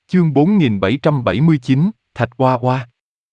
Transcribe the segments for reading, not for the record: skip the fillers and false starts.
Chương 4779, Thạch Oa Oa.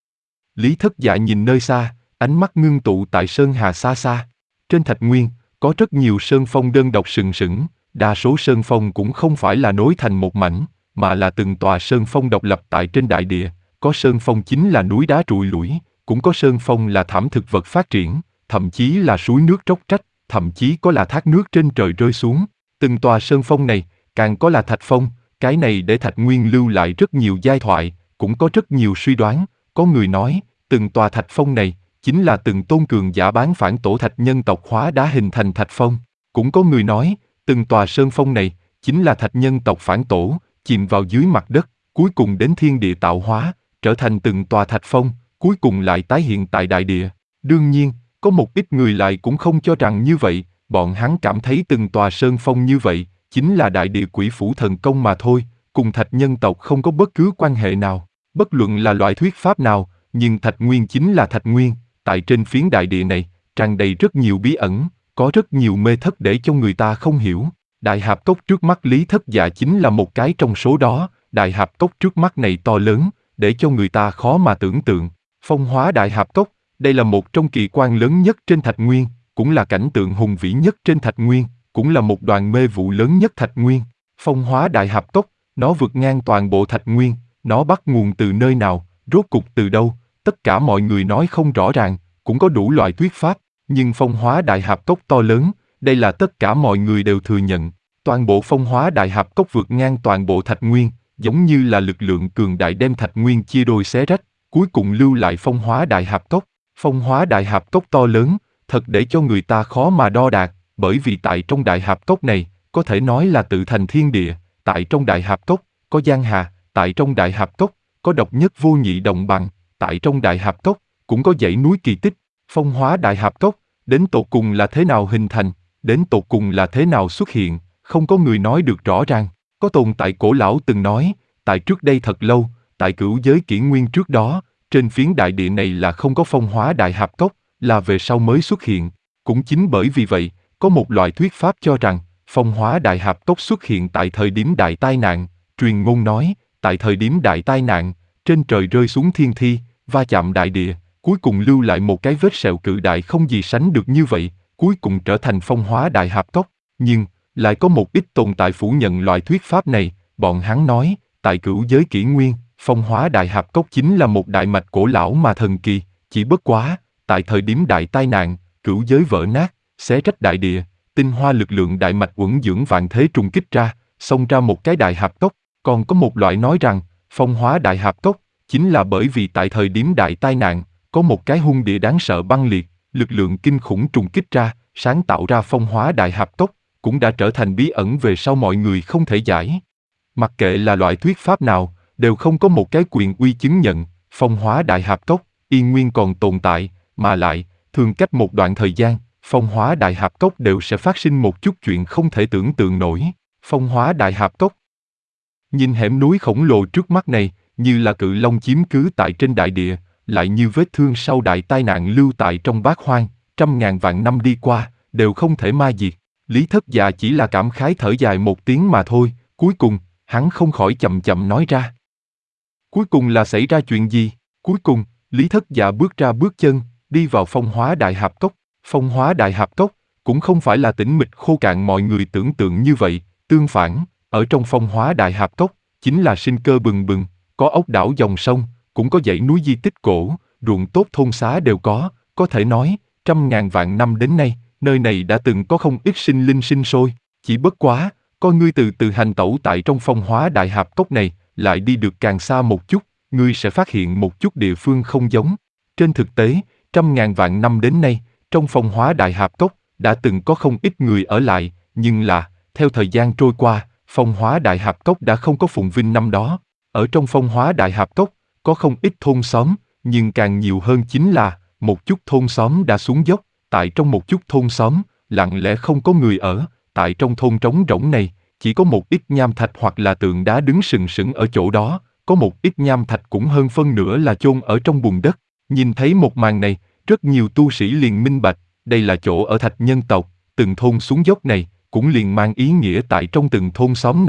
Lý Thất Dạ nhìn nơi xa, ánh mắt ngưng tụ tại sơn hà xa xa. Trên Thạch Nguyên, có rất nhiều sơn phong đơn độc sừng sững, đa số sơn phong cũng không phải là nối thành một mảnh, mà là từng tòa sơn phong độc lập tại trên đại địa. Có sơn phong chính là núi đá trụi lủi, cũng có sơn phong là thảm thực vật phát triển, thậm chí là suối nước róc rách, thậm chí có là thác nước trên trời rơi xuống. Từng tòa sơn phong này, càng có là thạch phong, cái này để Thạch Nguyên lưu lại rất nhiều giai thoại, cũng có rất nhiều suy đoán. Có người nói, từng tòa thạch phong này chính là từng tôn cường giả bán phản tổ thạch nhân tộc hóa đá hình thành thạch phong. Cũng có người nói, từng tòa sơn phong này chính là thạch nhân tộc phản tổ, chìm vào dưới mặt đất, cuối cùng đến thiên địa tạo hóa, trở thành từng tòa thạch phong, cuối cùng lại tái hiện tại đại địa. Đương nhiên, có một ít người lại cũng không cho rằng như vậy, bọn hắn cảm thấy từng tòa sơn phong như vậy chính là đại địa quỷ phủ thần công mà thôi, cùng thạch nhân tộc không có bất cứ quan hệ nào. Bất luận là loại thuyết pháp nào, nhưng Thạch Nguyên chính là Thạch Nguyên, tại trên phiến đại địa này, tràn đầy rất nhiều bí ẩn, có rất nhiều mê thất để cho người ta không hiểu. Đại hạp cốc trước mắt Lý Thất Dạ chính là một cái trong số đó. Đại hạp cốc trước mắt này to lớn, để cho người ta khó mà tưởng tượng. Phong hóa đại hạp cốc, đây là một trong kỳ quan lớn nhất trên Thạch Nguyên, cũng là cảnh tượng hùng vĩ nhất trên Thạch Nguyên, cũng là một đoàn mê vụ lớn nhất Thạch Nguyên. Phong hóa đại hạp cốc, nó vượt ngang toàn bộ Thạch Nguyên, nó bắt nguồn từ nơi nào, rốt cục từ đâu, tất cả mọi người nói không rõ ràng, cũng có đủ loại thuyết pháp, nhưng phong hóa đại hạp cốc to lớn, đây là tất cả mọi người đều thừa nhận. Toàn bộ phong hóa đại hạp cốc vượt ngang toàn bộ Thạch Nguyên, giống như là lực lượng cường đại đem Thạch Nguyên chia đôi xé rách, cuối cùng lưu lại phong hóa đại hạp cốc. Phong hóa đại hạp cốc to lớn, thật để cho người ta khó mà đo đạc, bởi vì tại trong đại hạp cốc này, có thể nói là tự thành thiên địa, tại trong đại hạp cốc, có giang hà, tại trong đại hạp cốc, có độc nhất vô nhị đồng bằng, tại trong đại hạp cốc, cũng có dãy núi kỳ tích. Phong hóa đại hạp cốc, đến tột cùng là thế nào hình thành, đến tột cùng là thế nào xuất hiện, không có người nói được rõ ràng. Có tồn tại cổ lão từng nói, tại trước đây thật lâu, tại cửu giới kỷ nguyên trước đó, trên phiến đại địa này là không có phong hóa đại hạp cốc, là về sau mới xuất hiện. Cũng chính bởi vì vậy, có một loại thuyết pháp cho rằng, phong hóa đại hạp cốc xuất hiện tại thời điểm đại tai nạn. Truyền ngôn nói, tại thời điểm đại tai nạn, trên trời rơi xuống thiên thi, va chạm đại địa, cuối cùng lưu lại một cái vết sẹo cự đại không gì sánh được như vậy, cuối cùng trở thành phong hóa đại hạp cốc. Nhưng, lại có một ít tồn tại phủ nhận loại thuyết pháp này, bọn hắn nói, tại cửu giới kỷ nguyên, phong hóa đại hạp cốc chính là một đại mạch cổ lão mà thần kỳ, chỉ bất quá, tại thời điểm đại tai nạn, cửu giới vỡ nát, xé rách đại địa, tinh hoa lực lượng đại mạch uẩn dưỡng vạn thế trùng kích ra, xông ra một cái đại hạp cốc. Còn có một loại nói rằng, phong hóa đại hạp cốc, chính là bởi vì tại thời điểm đại tai nạn, có một cái hung địa đáng sợ băng liệt, lực lượng kinh khủng trùng kích ra, sáng tạo ra phong hóa đại hạp cốc, cũng đã trở thành bí ẩn về sau mọi người không thể giải. Mặc kệ là loại thuyết pháp nào, đều không có một cái quyền uy chứng nhận, phong hóa đại hạp cốc, yên nguyên còn tồn tại, mà lại, thường cách một đoạn thời gian, phong hóa đại hạp cốc đều sẽ phát sinh một chút chuyện không thể tưởng tượng nổi. Phong hóa đại hạp cốc. Nhìn hẻm núi khổng lồ trước mắt này, như là cự long chiếm cứ tại trên đại địa, lại như vết thương sau đại tai nạn lưu tại trong bát hoang, trăm ngàn vạn năm đi qua, đều không thể ma diệt. Lý Thất Dạ chỉ là cảm khái thở dài một tiếng mà thôi, cuối cùng, hắn không khỏi chậm chậm nói ra. Cuối cùng là xảy ra chuyện gì? Cuối cùng, Lý Thất Dạ bước ra bước chân, đi vào phong hóa đại hạp cốc. Phong hóa đại hạp cốc, cũng không phải là tĩnh mịch khô cạn mọi người tưởng tượng như vậy, tương phản, ở trong phong hóa đại hạp cốc, chính là sinh cơ bừng bừng, có ốc đảo dòng sông, cũng có dãy núi di tích cổ, ruộng tốt thôn xá đều có thể nói, trăm ngàn vạn năm đến nay, nơi này đã từng có không ít sinh linh sinh sôi, chỉ bất quá, con ngươi từ từ hành tẩu tại trong phong hóa đại hạp cốc này, lại đi được càng xa một chút, ngươi sẽ phát hiện một chút địa phương không giống. Trên thực tế, trăm ngàn vạn năm đến nay, trong phong hóa đại hạp cốc, đã từng có không ít người ở lại, nhưng là, theo thời gian trôi qua, phong hóa đại hạp cốc đã không có phồn vinh năm đó. Ở trong phong hóa đại hạp cốc, có không ít thôn xóm, nhưng càng nhiều hơn chính là, một chút thôn xóm đã xuống dốc, tại trong một chút thôn xóm, lặng lẽ không có người ở, tại trong thôn trống rỗng này, chỉ có một ít nham thạch hoặc là tượng đá đứng sừng sững ở chỗ đó, có một ít nham thạch cũng hơn phân nửa là chôn ở trong bùn đất. Nhìn thấy một màn này, rất nhiều tu sĩ liền minh bạch, đây là chỗ ở thạch nhân tộc, từng thôn xuống dốc này, cũng liền mang ý nghĩa tại trong từng thôn xóm này,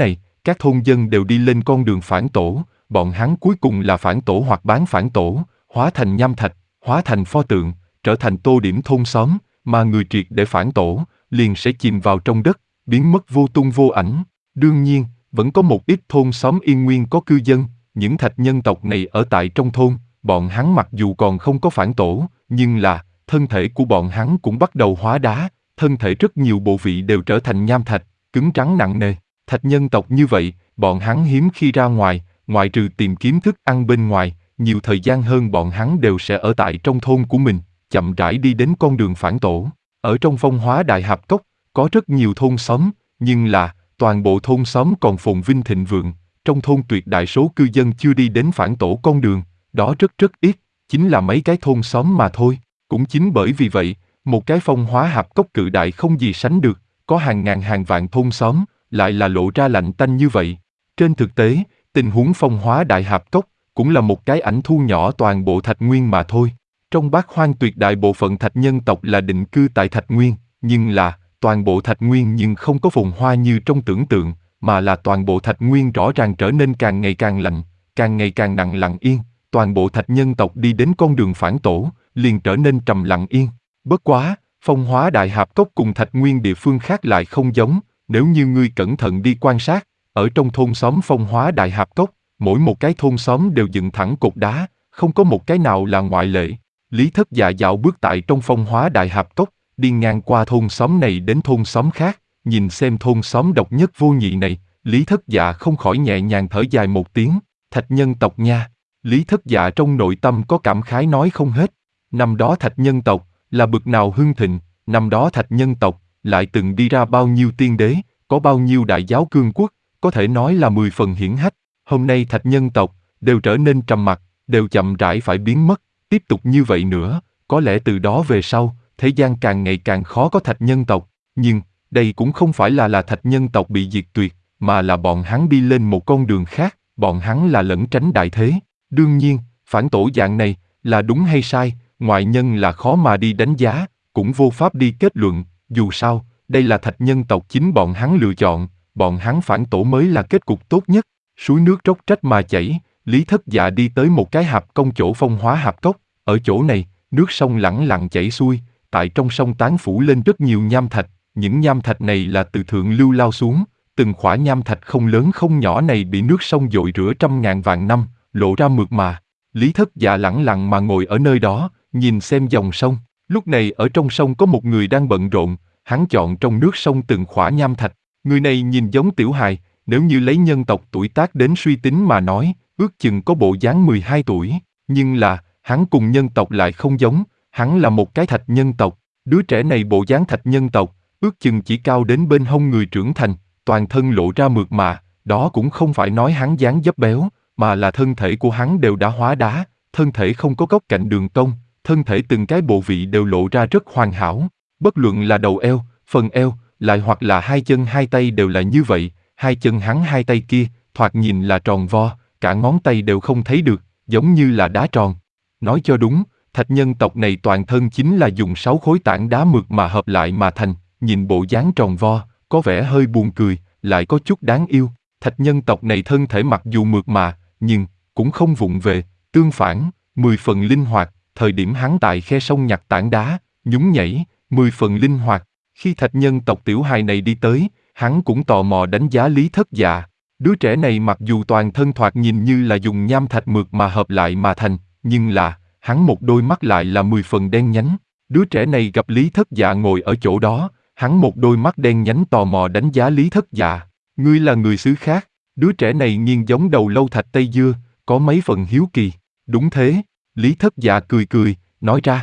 các thôn dân đều đi lên con đường phản tổ, bọn hắn cuối cùng là phản tổ hoặc bán phản tổ, hóa thành nham thạch, hóa thành pho tượng, trở thành tô điểm thôn xóm, mà người triệt để phản tổ, liền sẽ chìm vào trong đất, biến mất vô tung vô ảnh. Đương nhiên, vẫn có một ít thôn xóm yên nguyên có cư dân, những thạch nhân tộc này ở tại trong thôn, bọn hắn mặc dù còn không có phản tổ, nhưng là, thân thể của bọn hắn cũng bắt đầu hóa đá, thân thể rất nhiều bộ vị đều trở thành nham thạch, cứng trắng nặng nề. Thạch nhân tộc như vậy, bọn hắn hiếm khi ra ngoài, ngoại trừ tìm kiếm thức ăn bên ngoài, nhiều thời gian hơn bọn hắn đều sẽ ở tại trong thôn của mình, chậm rãi đi đến con đường phản tổ. Ở trong Phong Hóa Đại Hạp Cốc, có rất nhiều thôn xóm, nhưng là, toàn bộ thôn xóm còn phồn vinh thịnh vượng, trong thôn tuyệt đại số cư dân chưa đi đến phản tổ con đường, đó rất ít, chính là mấy cái thôn xóm mà thôi. Cũng chính bởi vì vậy, một cái Phong Hóa Hạp Cốc cự đại không gì sánh được, có hàng ngàn hàng vạn thôn xóm, lại là lộ ra lạnh tanh như vậy. Trên thực tế, tình huống Phong Hóa Đại Hạp Cốc cũng là một cái ảnh thu nhỏ toàn bộ Thạch Nguyên mà thôi. Trong Bát Hoang tuyệt đại bộ phận thạch nhân tộc là định cư tại Thạch Nguyên, nhưng là toàn bộ Thạch Nguyên nhưng không có phồn hoa như trong tưởng tượng, mà là toàn bộ Thạch Nguyên rõ ràng trở nên càng ngày càng lạnh, càng ngày càng nặng lặng yên. Toàn bộ thạch nhân tộc đi đến con đường phản tổ, liền trở nên trầm lặng yên. Bất quá, Phong Hóa Đại Hạp Cốc cùng Thạch Nguyên địa phương khác lại không giống, nếu như ngươi cẩn thận đi quan sát, ở trong thôn xóm Phong Hóa Đại Hạp Cốc, mỗi một cái thôn xóm đều dựng thẳng cột đá, không có một cái nào là ngoại lệ. Lý Thất Dạ dạo bước tại trong Phong Hóa Đại Hạp Cốc, đi ngang qua thôn xóm này đến thôn xóm khác, nhìn xem thôn xóm độc nhất vô nhị này, Lý Thất Dạ không khỏi nhẹ nhàng thở dài một tiếng, thạch nhân tộc nha. Lý Thất Dạ trong nội tâm có cảm khái nói không hết. Năm đó thạch nhân tộc là bực nào hưng thịnh, năm đó thạch nhân tộc lại từng đi ra bao nhiêu tiên đế, có bao nhiêu đại giáo cương quốc, có thể nói là 10 phần hiển hách. Hôm nay thạch nhân tộc đều trở nên trầm mặc, đều chậm rãi phải biến mất. Tiếp tục như vậy nữa, có lẽ từ đó về sau, thế gian càng ngày càng khó có thạch nhân tộc. Nhưng đây cũng không phải là thạch nhân tộc bị diệt tuyệt, mà là bọn hắn đi lên một con đường khác. Bọn hắn là lẩn tránh đại thế. Đương nhiên, phản tổ dạng này, là đúng hay sai, ngoại nhân là khó mà đi đánh giá, cũng vô pháp đi kết luận, dù sao, đây là thạch nhân tộc chính bọn hắn lựa chọn, bọn hắn phản tổ mới là kết cục tốt nhất. Suối nước róc rách mà chảy, Lý Thất Dạ đi tới một cái hạp công chỗ Phong Hóa Hạp Cốc, ở chỗ này, nước sông lẳng lặng chảy xuôi, tại trong sông tán phủ lên rất nhiều nham thạch, những nham thạch này là từ thượng lưu lao xuống, từng khỏa nham thạch không lớn không nhỏ này bị nước sông dội rửa trăm ngàn vạn năm, lộ ra mượt mà. Lý Thất Dạ lẳng lặng mà ngồi ở nơi đó, nhìn xem dòng sông. Lúc này ở trong sông có một người đang bận rộn, hắn chọn trong nước sông từng khỏa nham thạch. Người này nhìn giống tiểu hài, nếu như lấy nhân tộc tuổi tác đến suy tính mà nói, ước chừng có bộ dáng 12 tuổi. Nhưng là, hắn cùng nhân tộc lại không giống, hắn là một cái thạch nhân tộc. Đứa trẻ này bộ dáng thạch nhân tộc, ước chừng chỉ cao đến bên hông người trưởng thành, toàn thân lộ ra mượt mà, đó cũng không phải nói hắn dáng dấp béo, mà là thân thể của hắn đều đã hóa đá, thân thể không có góc cạnh đường cong, thân thể từng cái bộ vị đều lộ ra rất hoàn hảo, bất luận là đầu eo, phần eo, lại hoặc là hai chân hai tay đều là như vậy, hai chân hắn hai tay kia, thoạt nhìn là tròn vo, cả ngón tay đều không thấy được, giống như là đá tròn. Nói cho đúng, thạch nhân tộc này toàn thân chính là dùng 6 khối tảng đá mượt mà hợp lại mà thành, nhìn bộ dáng tròn vo, có vẻ hơi buồn cười, lại có chút đáng yêu. Thạch nhân tộc này thân thể mặc dù mượt mà, nhưng cũng không vụng về, tương phản, 10 phần linh hoạt. Thời điểm hắn tại khe sông nhặt tảng đá, nhún nhảy, 10 phần linh hoạt. Khi thạch nhân tộc tiểu hài này đi tới, hắn cũng tò mò đánh giá Lý Thất Dạ. Đứa trẻ này mặc dù toàn thân thoạt nhìn như là dùng nham thạch mượt mà hợp lại mà thành, nhưng là, hắn một đôi mắt lại là 10 phần đen nhánh. Đứa trẻ này gặp Lý Thất Dạ ngồi ở chỗ đó, hắn một đôi mắt đen nhánh tò mò đánh giá Lý Thất Dạ. Ngươi là người xứ khác, đứa trẻ này nghiêng giống đầu lâu thạch Tây Dưa, có mấy phần hiếu kỳ. Đúng thế, Lý Thất Dạ cười cười, nói ra.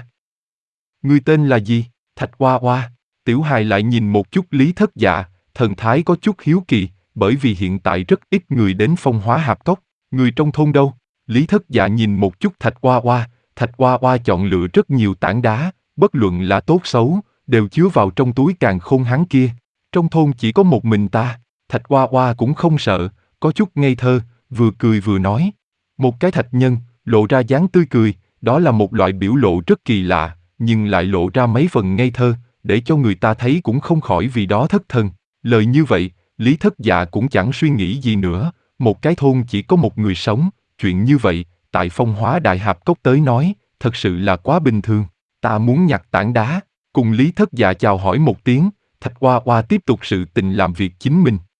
Ngươi tên là gì? Thạch Hoa Hoa. Tiểu hài lại nhìn một chút Lý Thất Dạ, thần thái có chút hiếu kỳ, bởi vì hiện tại rất ít người đến Phong Hóa Hạp Cốc. Người trong thôn đâu? Lý Thất Dạ nhìn một chút Thạch Hoa Hoa, Thạch Hoa Hoa chọn lựa rất nhiều tảng đá, bất luận là tốt xấu, đều chứa vào trong túi càn khôn hắn kia. Trong thôn chỉ có một mình ta. Thạch Hoa Hoa cũng không sợ, có chút ngây thơ, vừa cười vừa nói. Một cái thạch nhân, lộ ra dáng tươi cười, đó là một loại biểu lộ rất kỳ lạ, nhưng lại lộ ra mấy phần ngây thơ, để cho người ta thấy cũng không khỏi vì đó thất thần. Lời như vậy, Lý Thất Dạ cũng chẳng suy nghĩ gì nữa, một cái thôn chỉ có một người sống, chuyện như vậy, tại Phong Hóa Đại Hạp Cốc tới nói, thật sự là quá bình thường. Ta muốn nhặt tảng đá, cùng Lý Thất Dạ chào hỏi một tiếng, Thạch Oa Oa tiếp tục sự tình làm việc chính mình.